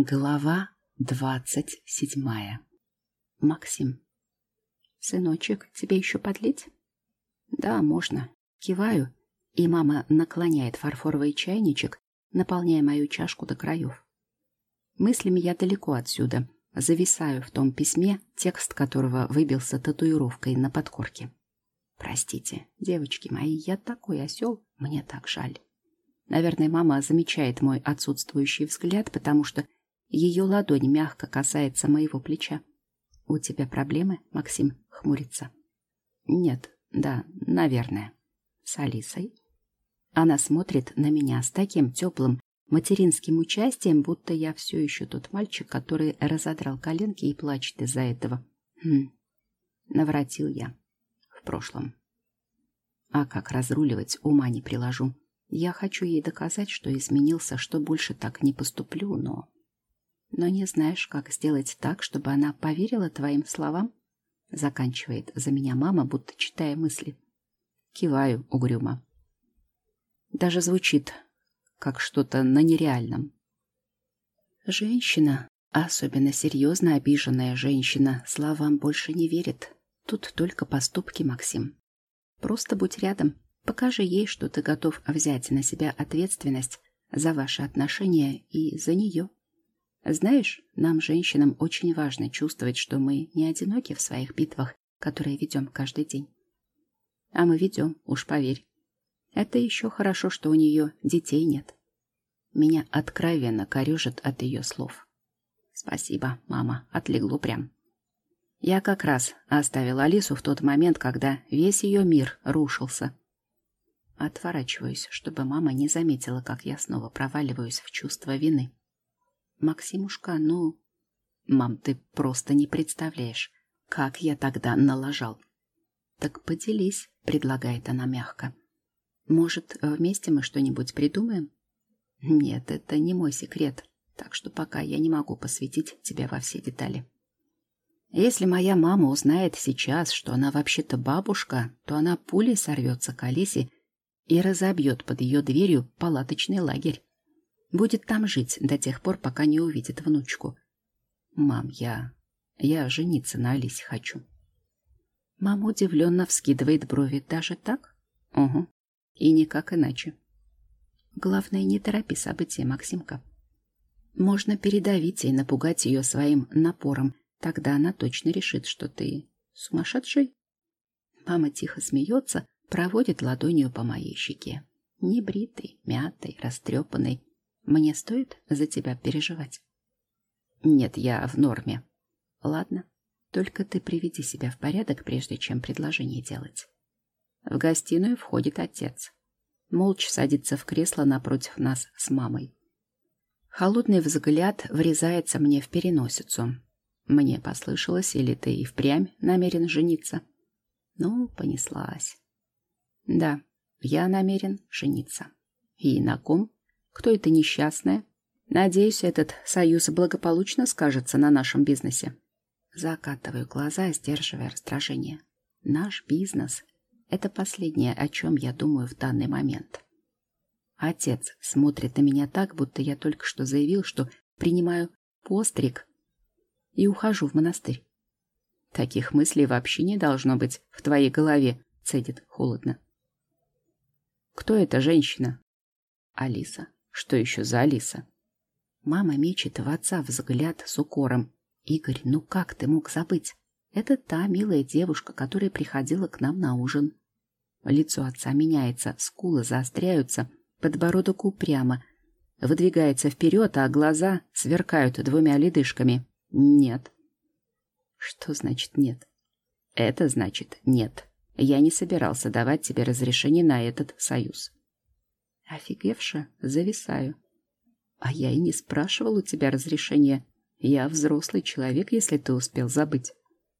Глава 27. Максим. «Сыночек, тебе еще подлить?» «Да, можно». Киваю, и мама наклоняет фарфоровый чайничек, наполняя мою чашку до краев. Мыслями я далеко отсюда, зависаю в том письме, текст которого выбился татуировкой на подкорке. «Простите, девочки мои, я такой осел, мне так жаль». Наверное, мама замечает мой отсутствующий взгляд, потому что ее ладонь мягко касается моего плеча. «У тебя проблемы?» — Максим хмурится. «Нет, да, наверное». «С Алисой?» Она смотрит на меня с таким теплым материнским участием, будто я все еще тот мальчик, который разодрал коленки и плачет из-за этого. Навратил я. В прошлом. А как разруливать, ума не приложу. Я хочу ей доказать, что изменился, что больше так не поступлю, но не знаешь, как сделать так, чтобы она поверила твоим словам? Заканчивает за меня мама, будто читая мысли. Киваю угрюмо. Даже звучит, как что-то на нереальном. Женщина, особенно серьезно обиженная женщина, словам больше не верит. Тут только поступки, Максим. Просто будь рядом, покажи ей, что ты готов взять на себя ответственность за ваши отношения и за нее. Знаешь, нам, женщинам, очень важно чувствовать, что мы не одиноки в своих битвах, которые ведем каждый день. А мы ведем, уж поверь. Это еще хорошо, что у нее детей нет. Меня откровенно корежит от ее слов. Спасибо, мама, отлегло прям. Я как раз оставила Алису в тот момент, когда весь ее мир рушился. Отворачиваюсь, чтобы мама не заметила, как я снова проваливаюсь в чувство вины. Максимушка, Мам, ты просто не представляешь, как я тогда налажал. Так поделись, предлагает она мягко. Может, вместе мы что-нибудь придумаем? Нет, это не мой секрет, так что пока я не могу посвятить тебя во все детали. Если моя мама узнает сейчас, что она вообще-то бабушка, то она пулей сорвется к Алисе и разобьет под ее дверью палаточный лагерь. Будет там жить до тех пор, пока не увидит внучку. Мам, я жениться на Алисе хочу. Мама удивленно вскидывает брови. Даже так? Угу. И никак иначе. Главное, не торопи события, Максимка. Можно передавить и напугать ее своим напором. Тогда она точно решит, что ты сумасшедший. Мама тихо смеется, проводит ладонью по моей щеке. Небритый, мятый, растрепанный. Мне стоит за тебя переживать? Нет, я в норме. Ладно, только ты приведи себя в порядок, прежде чем предложение делать. В гостиную входит отец. Молча садится в кресло напротив нас с мамой. Холодный взгляд врезается мне в переносицу. Мне послышалось, или ты и впрямь намерен жениться? Понеслась. Да, я намерен жениться. И на ком? Кто это несчастная? Надеюсь, этот союз благополучно скажется на нашем бизнесе. Закатываю глаза, сдерживая раздражение. Наш бизнес — это последнее, о чем я думаю в данный момент. Отец смотрит на меня так, будто я только что заявил, что принимаю постриг и ухожу в монастырь. Таких мыслей вообще не должно быть в твоей голове, цедит холодно. Кто эта женщина? Алиса. Что еще за Алиса? Мама мечет в отца взгляд с укором. Игорь, как ты мог забыть? Это та милая девушка, которая приходила к нам на ужин. Лицо отца меняется, скулы заостряются, подбородок упрямо, выдвигается вперед, а глаза сверкают двумя ледышками. Нет. Что значит нет? Это значит нет. Я не собирался давать тебе разрешение на этот союз. Офигевше, зависаю. А я и не спрашивал у тебя разрешения. Я взрослый человек, если ты успел забыть.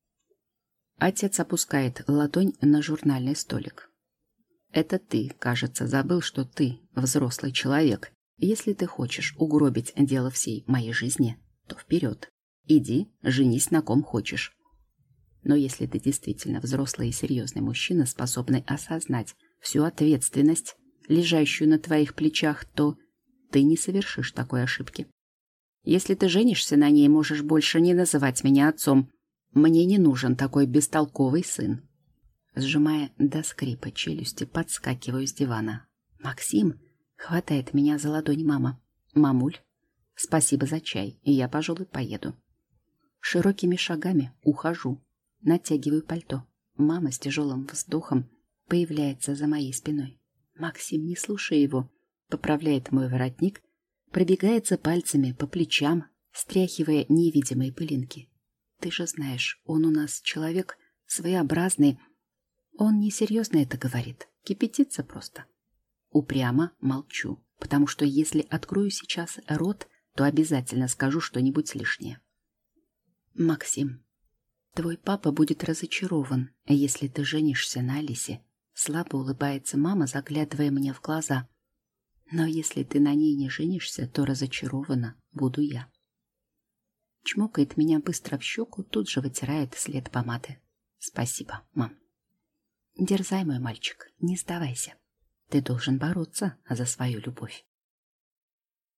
Отец опускает ладонь на журнальный столик. Это ты, кажется, забыл, что ты взрослый человек. Если ты хочешь угробить дело всей моей жизни, то вперед. Иди, женись на ком хочешь. Но если ты действительно взрослый и серьезный мужчина, способный осознать всю ответственность, лежащую на твоих плечах, то ты не совершишь такой ошибки. Если ты женишься на ней, можешь больше не называть меня отцом. Мне не нужен такой бестолковый сын». Сжимая до скрипа челюсти, подскакиваю с дивана. «Максим!» — хватает меня за ладонь мама. «Мамуль, спасибо за чай, и я, пожалуй, поеду». Широкими шагами ухожу, натягиваю пальто. Мама с тяжелым вздохом появляется за моей спиной. Максим, не слушая его, поправляет мой воротник, пробегается пальцами по плечам, стряхивая невидимые пылинки. «Ты же знаешь, он у нас человек своеобразный». Он несерьезно это говорит, кипятится просто. Упрямо молчу, потому что если открою сейчас рот, то обязательно скажу что-нибудь лишнее. «Максим, твой папа будет разочарован, если ты женишься на Алисе», слабо улыбается мама, заглядывая мне в глаза. «Но если ты на ней не женишься, то разочарована буду я». Чмокает меня быстро в щеку, тут же вытирает след помады. «Спасибо, мам». «Дерзай, мой мальчик, не сдавайся. Ты должен бороться за свою любовь».